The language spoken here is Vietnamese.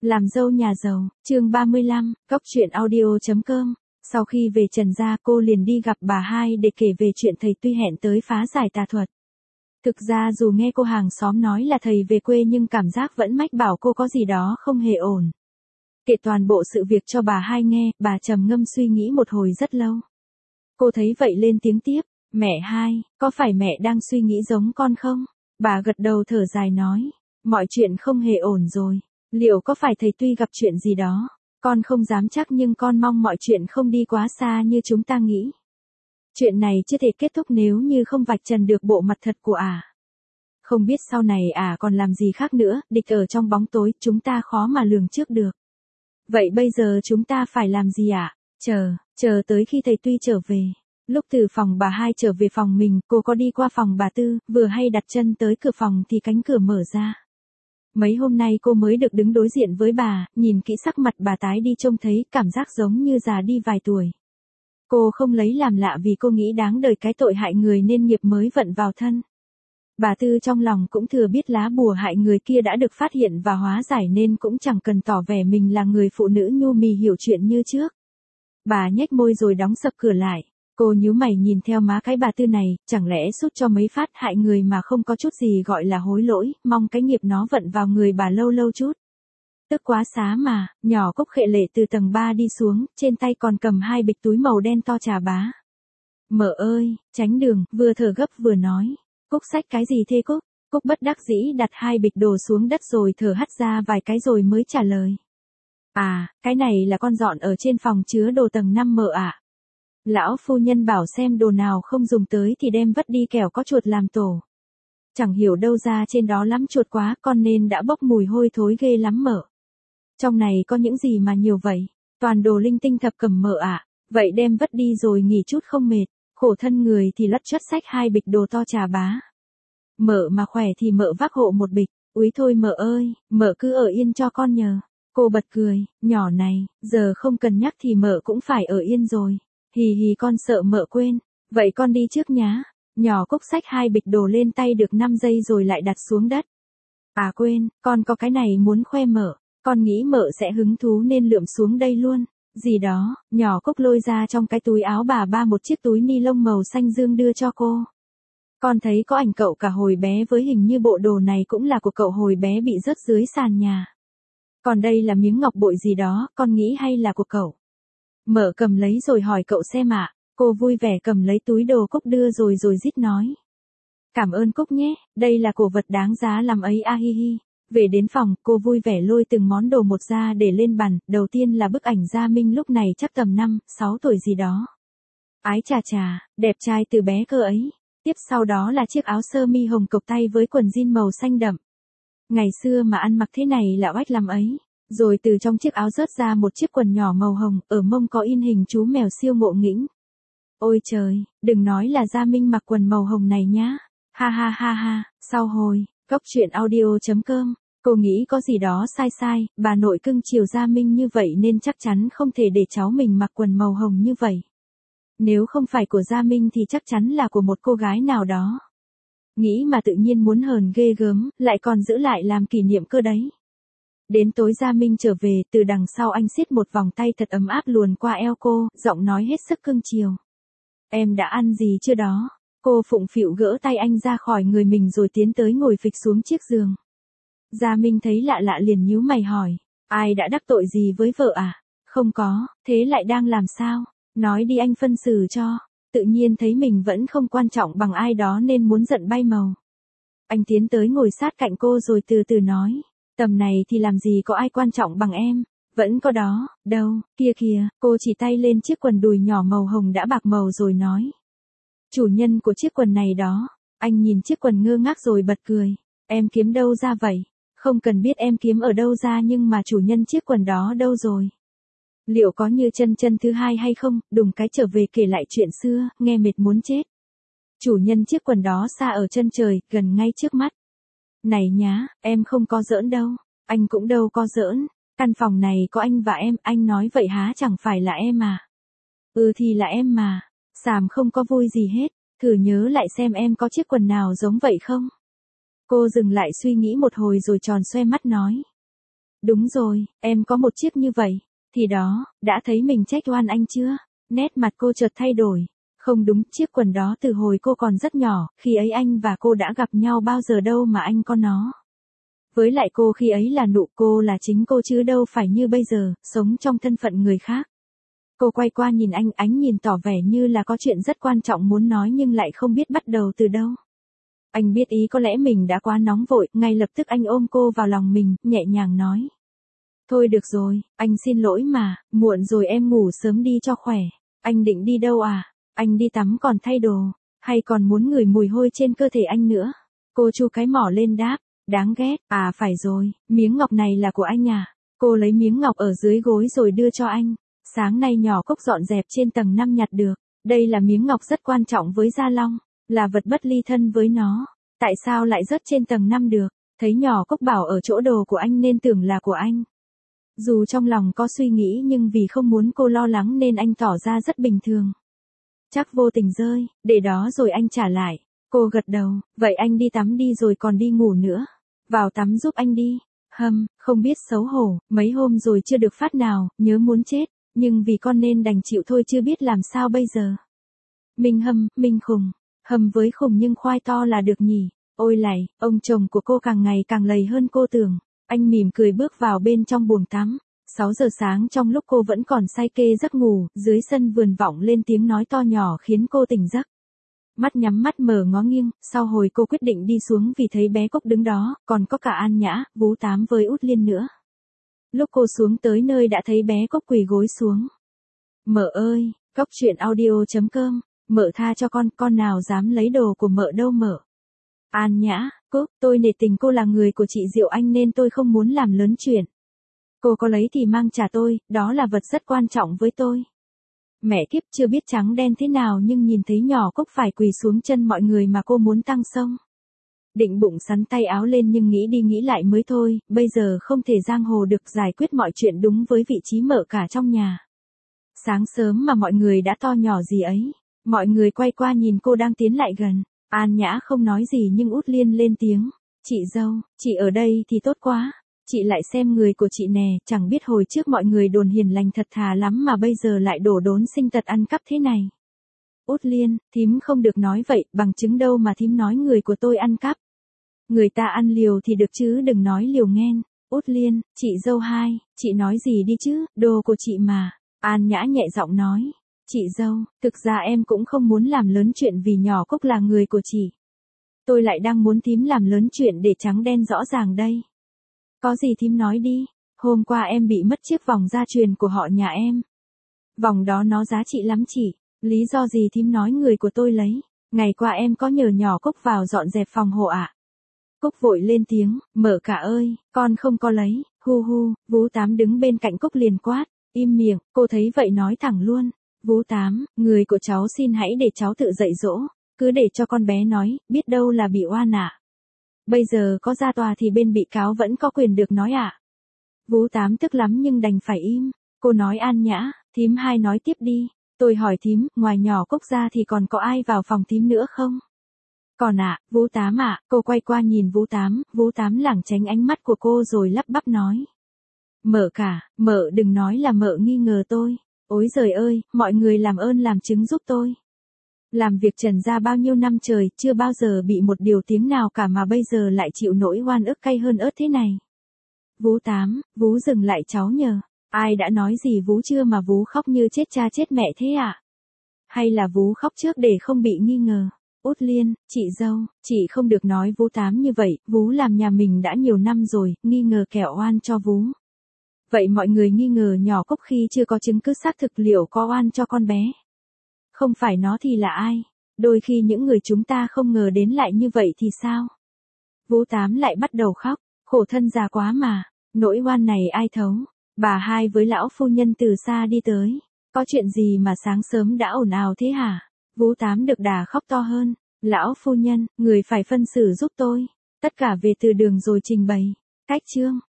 Làm dâu nhà giàu, chương 35, Cóc truyện audio.com. Sau khi về Trần gia, cô liền đi gặp bà hai để kể về chuyện thầy Tuy hẹn tới phá giải tà thuật. Thực ra dù nghe cô hàng xóm nói là thầy về quê nhưng cảm giác vẫn mách bảo cô có gì đó không hề ổn. Kể toàn bộ sự việc cho bà hai nghe, bà trầm ngâm suy nghĩ một hồi rất lâu. Cô thấy vậy lên tiếng tiếp, mẹ hai, có phải mẹ đang suy nghĩ giống con không? Bà gật đầu thở dài nói, mọi chuyện không hề ổn rồi. Liệu có phải thầy Tuy gặp chuyện gì đó? Con không dám chắc nhưng con mong mọi chuyện không đi quá xa như chúng ta nghĩ. Chuyện này chưa thể kết thúc nếu như không vạch trần được bộ mặt thật của ả. Không biết sau này ả còn làm gì khác nữa, địch ở trong bóng tối, chúng ta khó mà lường trước được. Vậy bây giờ chúng ta phải làm gì ạ? Chờ tới khi thầy Tuy trở về. Lúc từ phòng bà hai trở về phòng mình, cô có đi qua phòng bà Tư, vừa hay đặt chân tới cửa phòng thì cánh cửa mở ra. Mấy hôm nay cô mới được đứng đối diện với bà, nhìn kỹ sắc mặt bà tái đi trông thấy cảm giác giống như già đi vài tuổi. Cô không lấy làm lạ vì cô nghĩ đáng đời cái tội hại người nên nghiệp mới vận vào thân. Bà Tư trong lòng cũng thừa biết lá bùa hại người kia đã được phát hiện và hóa giải nên cũng chẳng cần tỏ vẻ mình là người phụ nữ nhu mì hiểu chuyện như trước. Bà nhếch môi rồi đóng sập cửa lại. Cô nhíu mày nhìn theo má cái bà Tư này, chẳng lẽ sút cho mấy phát hại người mà không có chút gì gọi là hối lỗi, mong cái nghiệp nó vận vào người bà lâu lâu chút. Tức quá xá mà, nhỏ Cúc khệ lệ từ tầng 3 đi xuống, trên tay còn cầm 2 bịch túi màu đen to trà bá. Mợ ơi, tránh đường, vừa thở gấp vừa nói. Cúc xách cái gì thế Cúc? Cúc bất đắc dĩ đặt 2 bịch đồ xuống đất rồi thở hắt ra vài cái rồi mới trả lời. À, cái này là con dọn ở trên phòng chứa đồ tầng 5 mợ ạ. Lão phu nhân bảo xem đồ nào không dùng tới thì đem vất đi kẻo có chuột làm tổ. Chẳng hiểu đâu ra trên đó lắm chuột quá con nên đã bốc mùi hôi thối ghê lắm mợ. Trong này có những gì mà nhiều vậy? Toàn đồ linh tinh thập cẩm mợ ạ. Vậy đem vất đi rồi nghỉ chút không mệt. Khổ thân người thì lất chất xách 2 bịch đồ to trà bá. Mợ mà khỏe thì mợ vác hộ 1 bịch. Úi thôi mợ ơi, mợ cứ ở yên cho con nhờ. Cô bật cười, nhỏ này, giờ không cần nhắc thì mợ cũng phải ở yên rồi. Hì hì con sợ mợ quên, vậy con đi trước nhá. Nhỏ Cúc xách 2 bịch đồ lên tay được 5 giây rồi lại đặt xuống đất. À quên, con có cái này muốn khoe mợ, con nghĩ mợ sẽ hứng thú nên lượm xuống đây luôn. Gì đó, nhỏ Cúc lôi ra trong cái túi áo bà ba một chiếc túi ni lông màu xanh dương đưa cho cô. Con thấy có ảnh cậu cả hồi bé với hình như bộ đồ này cũng là của cậu hồi bé bị rớt dưới sàn nhà. Còn đây là miếng ngọc bội gì đó, con nghĩ hay là của cậu. Mợ cầm lấy rồi hỏi cậu xem ạ. Cô vui vẻ cầm lấy túi đồ Cúc đưa rồi rít nói. Cảm ơn Cúc nhé, đây là cổ vật đáng giá lắm ấy a hi hi. Về đến phòng, cô vui vẻ lôi từng món đồ một ra để lên bàn, đầu tiên là bức ảnh Gia Minh lúc này chắc tầm 5, 6 tuổi gì đó. Ái chà, đẹp trai từ bé cơ ấy. Tiếp sau đó là chiếc áo sơ mi hồng cộc tay với quần jean màu xanh đậm. Ngày xưa mà ăn mặc thế này là oách lắm ấy. Rồi từ trong chiếc áo rớt ra một chiếc quần nhỏ màu hồng, ở mông có in hình chú mèo siêu ngộ nghĩnh. Ôi trời, đừng nói là Gia Minh mặc quần màu hồng này nhá. Ha, sau hồi, Cóc truyện audio.com, cô nghĩ có gì đó sai, bà nội cưng chiều Gia Minh như vậy nên chắc chắn không thể để cháu mình mặc quần màu hồng như vậy. Nếu không phải của Gia Minh thì chắc chắn là của một cô gái nào đó. Nghĩ mà tự nhiên muốn hờn ghê gớm, lại còn giữ lại làm kỷ niệm cơ đấy. Đến tối Gia Minh trở về, từ đằng sau anh siết một vòng tay thật ấm áp luồn qua eo cô, giọng nói hết sức cưng chiều. Em đã ăn gì chưa đó? Cô phụng phịu gỡ tay anh ra khỏi người mình rồi tiến tới ngồi phịch xuống chiếc giường. Gia Minh thấy lạ liền nhíu mày hỏi, ai đã đắc tội gì với vợ à? Không có, thế lại đang làm sao? Nói đi anh phân xử cho. Tự nhiên thấy mình vẫn không quan trọng bằng ai đó nên muốn giận bay màu. Anh tiến tới ngồi sát cạnh cô rồi từ từ nói. Tầm này thì làm gì có ai quan trọng bằng em. Vẫn có đó, đâu, kia kìa, cô chỉ tay lên chiếc quần đùi nhỏ màu hồng đã bạc màu rồi nói. Chủ nhân của chiếc quần này đó. Anh nhìn chiếc quần ngơ ngác rồi bật cười. Em kiếm đâu ra vậy? Không cần biết em kiếm ở đâu ra nhưng mà chủ nhân chiếc quần đó đâu rồi? Liệu có như chân thứ hai hay không? Đùng cái trở về kể lại chuyện xưa, nghe mệt muốn chết. Chủ nhân chiếc quần đó xa ở chân trời, gần ngay trước mắt. Này nhá, em không có giỡn đâu. Anh cũng đâu có giỡn. Căn phòng này có anh và em, anh nói vậy há chẳng phải là em à? Ừ thì là em mà. Sàm không có vui gì hết. Thử nhớ lại xem em có chiếc quần nào giống vậy không? Cô dừng lại suy nghĩ một hồi rồi tròn xoe mắt nói. Đúng rồi, em có một chiếc như vậy. Thì đó, đã thấy mình trách oan anh chưa? Nét mặt cô chợt thay đổi. Không đúng, chiếc quần đó từ hồi cô còn rất nhỏ, khi ấy anh và cô đã gặp nhau bao giờ đâu mà anh có nó. Với lại cô khi ấy là nụ, cô là chính cô chứ đâu phải như bây giờ, sống trong thân phận người khác. Cô quay qua nhìn anh, ánh nhìn tỏ vẻ như là có chuyện rất quan trọng muốn nói nhưng lại không biết bắt đầu từ đâu. Anh biết ý có lẽ mình đã quá nóng vội, ngay lập tức anh ôm cô vào lòng mình, nhẹ nhàng nói. Thôi được rồi, anh xin lỗi mà, muộn rồi em ngủ sớm đi cho khỏe. Anh định đi đâu à? Anh đi tắm còn thay đồ, hay còn muốn ngửi mùi hôi trên cơ thể anh nữa? Cô chu cái mỏ lên đáp, đáng ghét, à phải rồi, miếng ngọc này là của anh à? Cô lấy miếng ngọc ở dưới gối rồi đưa cho anh. Sáng nay nhỏ Cốc dọn dẹp trên tầng 5 nhặt được, đây là miếng ngọc rất quan trọng với Gia Long, là vật bất ly thân với nó. Tại sao lại rớt trên tầng 5 được? Thấy nhỏ Cốc bảo ở chỗ đồ của anh nên tưởng là của anh. Dù trong lòng có suy nghĩ nhưng vì không muốn cô lo lắng nên anh tỏ ra rất bình thường. Chắc vô tình rơi, để đó rồi anh trả lại. Cô gật đầu, vậy anh đi tắm đi rồi còn đi ngủ nữa. Vào tắm giúp anh đi. Không biết xấu hổ, mấy hôm rồi chưa được phát nào, nhớ muốn chết, nhưng vì con nên đành chịu thôi chứ biết làm sao bây giờ. Minh khùng, với khùng nhưng khoai to là được nhỉ. Ôi lạy, ông chồng của cô càng ngày càng lầy hơn cô tưởng. Anh mỉm cười bước vào bên trong buồng tắm. 6 giờ sáng trong lúc cô vẫn còn say kê giấc ngủ, dưới sân vườn vọng lên tiếng nói to nhỏ khiến cô tỉnh giấc. Mắt nhắm mắt mở ngó nghiêng, sau hồi cô quyết định đi xuống vì thấy bé Cốc đứng đó, còn có cả An Nhã, Vú Tám với Út Liên nữa. Lúc cô xuống tới nơi đã thấy bé Cốc quỳ gối xuống. Mợ ơi, Cốc truyện audio.com, mợ tha cho con nào dám lấy đồ của mợ đâu mợ. An Nhã, Cốc, tôi nể tình cô là người của chị Diệu Anh nên tôi không muốn làm lớn chuyện. Cô có lấy thì mang trả tôi, đó là vật rất quan trọng với tôi. Mẹ kiếp chưa biết trắng đen thế nào nhưng nhìn thấy nhỏ Cốc phải quỳ xuống chân mọi người mà cô muốn tăng sông. Định bụng sắn tay áo lên nhưng nghĩ đi nghĩ lại mới thôi, bây giờ không thể giang hồ được giải quyết mọi chuyện đúng với vị trí mợ cả trong nhà. Sáng sớm mà mọi người đã to nhỏ gì ấy, mọi người quay qua nhìn cô đang tiến lại gần. An Nhã không nói gì nhưng Út Liên lên tiếng. Chị dâu, chị ở đây thì tốt quá. Chị lại xem người của chị nè, chẳng biết hồi trước mọi người đồn hiền lành thật thà lắm mà bây giờ lại đổ đốn sinh tật ăn cắp thế này. Út Liên, thím không được nói vậy, bằng chứng đâu mà thím nói người của tôi ăn cắp. Người ta ăn liều thì được chứ đừng nói liều nghen. Út Liên, chị dâu hai, chị nói gì đi chứ, đồ của chị mà. An Nhã nhẹ giọng nói. Chị dâu, thực ra em cũng không muốn làm lớn chuyện vì nhỏ Cốc là người của chị. Tôi lại đang muốn thím làm lớn chuyện để trắng đen rõ ràng đây. Có gì thím nói đi, hôm qua em bị mất chiếc vòng gia truyền của họ nhà em. Vòng đó nó giá trị lắm chị, lý do gì thím nói người của tôi lấy, ngày qua em có nhờ nhỏ Cốc vào dọn dẹp phòng hộ ạ. Cốc vội lên tiếng, mợ cả ơi, con không có lấy, Vú Tám đứng bên cạnh Cốc liền quát, im miệng, cô thấy vậy nói thẳng luôn. Vú Tám, người của cháu xin hãy để cháu tự dạy dỗ, cứ để cho con bé nói, biết đâu là bị oan ạ. Bây giờ có ra tòa thì bên bị cáo vẫn có quyền được nói ạ. Vú Tám tức lắm nhưng đành phải im. Cô nói An Nhã, thím hai nói tiếp đi. Tôi hỏi thím, ngoài nhỏ Cốc ra thì còn có ai vào phòng thím nữa không? Còn ạ, Vú Tám ạ, cô quay qua nhìn Vú Tám lảng tránh ánh mắt của cô rồi lắp bắp nói. Mợ cả, mợ đừng nói là mợ nghi ngờ tôi. Ôi giời ơi, mọi người làm ơn làm chứng giúp tôi. Làm việc trần ra bao nhiêu năm trời, chưa bao giờ bị một điều tiếng nào cả mà bây giờ lại chịu nỗi oan ức cay hơn ớt thế này. Vú Tám, Vú dừng lại cháu nhờ. Ai đã nói gì Vú chưa mà Vú khóc như chết cha chết mẹ thế ạ? Hay là Vú khóc trước để không bị nghi ngờ? Út Liên, chị dâu, chị không được nói Vú Tám như vậy, Vú làm nhà mình đã nhiều năm rồi, nghi ngờ kẻo oan cho Vú. Vậy mọi người nghi ngờ nhỏ Cốc khi chưa có chứng cứ xác thực liệu có oan cho con bé. Không phải nó thì là ai? Đôi khi những người chúng ta không ngờ đến lại như vậy thì sao? Vú Tám lại bắt đầu khóc, khổ thân già quá mà, nỗi oan này ai thấu? Bà hai với lão phu nhân từ xa đi tới, có chuyện gì mà sáng sớm đã ồn ào thế hả? Vú Tám được đà khóc to hơn, lão phu nhân, người phải phân xử giúp tôi, tất cả về từ đường rồi trình bày. Cách chương